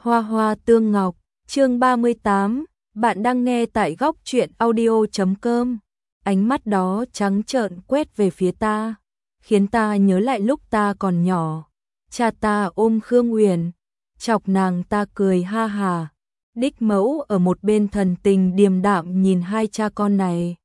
Hoa hoa tương ngọc, chương 38, bạn đang nghe tại góc truyện audio.com. Ánh mắt đó trắng trợn quét về phía ta, khiến ta nhớ lại lúc ta còn nhỏ. Cha ta ôm Khương Uyển, chọc nàng ta cười ha hà. Đích mẫu ở một bên thần tình điềm đạm nhìn hai cha con này.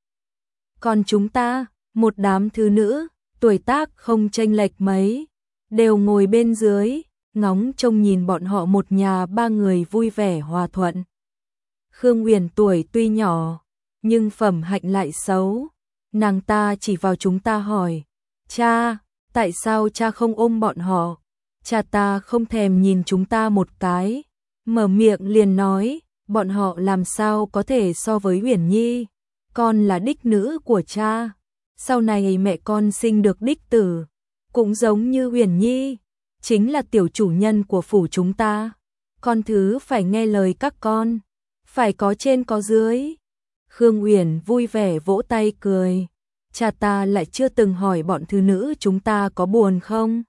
Còn chúng ta, một đám thứ nữ, tuổi tác không chênh lệch mấy, đều ngồi bên dưới, ngóng trông nhìn bọn họ một nhà ba người vui vẻ hòa thuận. Khương Uyển tuổi tuy nhỏ, nhưng phẩm hạnh lại xấu. Nàng ta chỉ vào chúng ta hỏi, cha, tại sao cha không ôm bọn họ? Cha ta không thèm nhìn chúng ta một cái, mở miệng liền nói, bọn họ làm sao có thể so với Uyển Nhi, con là đích nữ của cha. Sau này mẹ con sinh được đích tử, cũng giống như Uyển Nhi, chính là tiểu chủ nhân của phủ chúng ta. Con thứ phải nghe lời các con, phải có trên có dưới. Khương Uyển vui vẻ vỗ tay cười. Cha ta lại chưa từng hỏi bọn thứ nữ chúng ta có buồn không.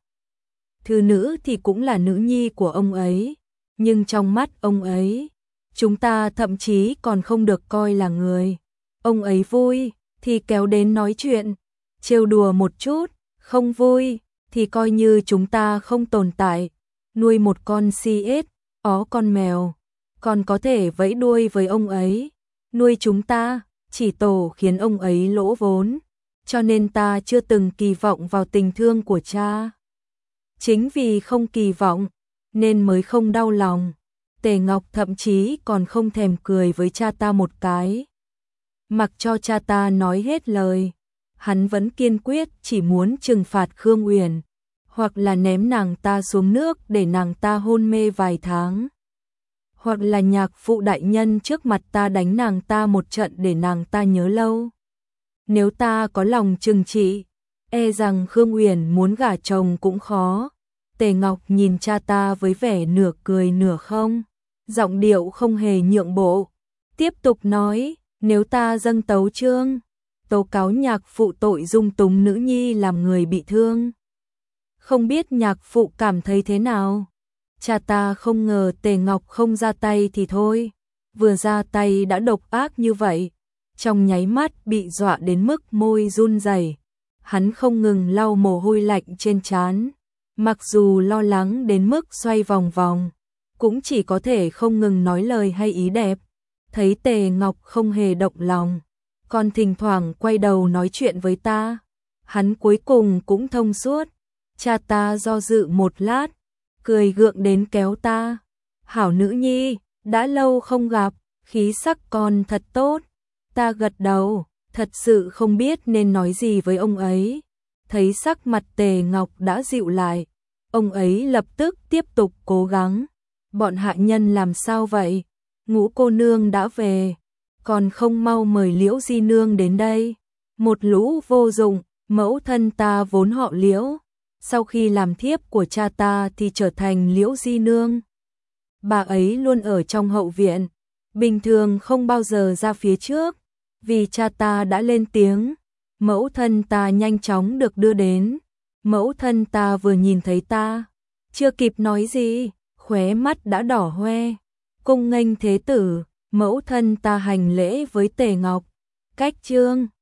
Thứ nữ thì cũng là nữ nhi của ông ấy, nhưng trong mắt ông ấy, chúng ta thậm chí còn không được coi là người. Ông ấy vui thì kéo đến nói chuyện, trêu đùa một chút, không vui thì coi như chúng ta không tồn tại. Nuôi một con si ếch, ó con mèo, còn có thể vẫy đuôi với ông ấy. Nuôi chúng ta, chỉ tổ khiến ông ấy lỗ vốn, cho nên ta chưa từng kỳ vọng vào tình thương của cha. Chính vì không kỳ vọng, nên mới không đau lòng. Tề Ngọc thậm chí còn không thèm cười với cha ta một cái. Mặc cho cha ta nói hết lời, hắn vẫn kiên quyết chỉ muốn trừng phạt Khương Uyển, hoặc là ném nàng ta xuống nước để nàng ta hôn mê vài tháng, hoặc là nhạc phụ đại nhân trước mặt ta đánh nàng ta một trận để nàng ta nhớ lâu. Nếu ta có lòng trừng trị, e rằng Khương Uyển muốn gả chồng cũng khó. Tề Ngọc nhìn cha ta với vẻ nửa cười nửa không, giọng điệu không hề nhượng bộ, tiếp tục nói, nếu ta dâng tấu chương, tố cáo nhạc phụ tội dung túng nữ nhi làm người bị thương, không biết nhạc phụ cảm thấy thế nào? Cha ta không ngờ Tề Ngọc không ra tay thì thôi, vừa ra tay đã độc ác như vậy, trong nháy mắt bị dọa đến mức môi run rẩy. Hắn không ngừng lau mồ hôi lạnh trên trán, mặc dù lo lắng đến mức xoay vòng vòng, cũng chỉ có thể không ngừng nói lời hay ý đẹp. Thấy Tề Ngọc không hề động lòng, còn thỉnh thoảng quay đầu nói chuyện với ta, hắn cuối cùng cũng thông suốt. Cha ta do dự một lát, cười gượng đến kéo ta, hảo nữ nhi, đã lâu không gặp, khí sắc con thật tốt. Ta gật đầu, thật sự không biết nên nói gì với ông ấy. Thấy sắc mặt Tề Ngọc đã dịu lại, ông ấy lập tức tiếp tục cố gắng. Bọn hạ nhân làm sao vậy? Ngũ cô nương đã về, còn không mau mời Liễu di nương đến đây. Một lũ vô dụng, mẫu thân ta vốn họ Liễu, sau khi làm thiếp của cha ta thì trở thành Liễu di nương. Bà ấy luôn ở trong hậu viện, bình thường không bao giờ ra phía trước, vì cha ta đã lên tiếng. Mẫu thân ta nhanh chóng được đưa đến. Mẫu thân ta vừa nhìn thấy ta, chưa kịp nói gì, khóe mắt đã đỏ hoe. Cung nghênh thế tử, mẫu thân ta hành lễ với Tề Ngọc. Cách chương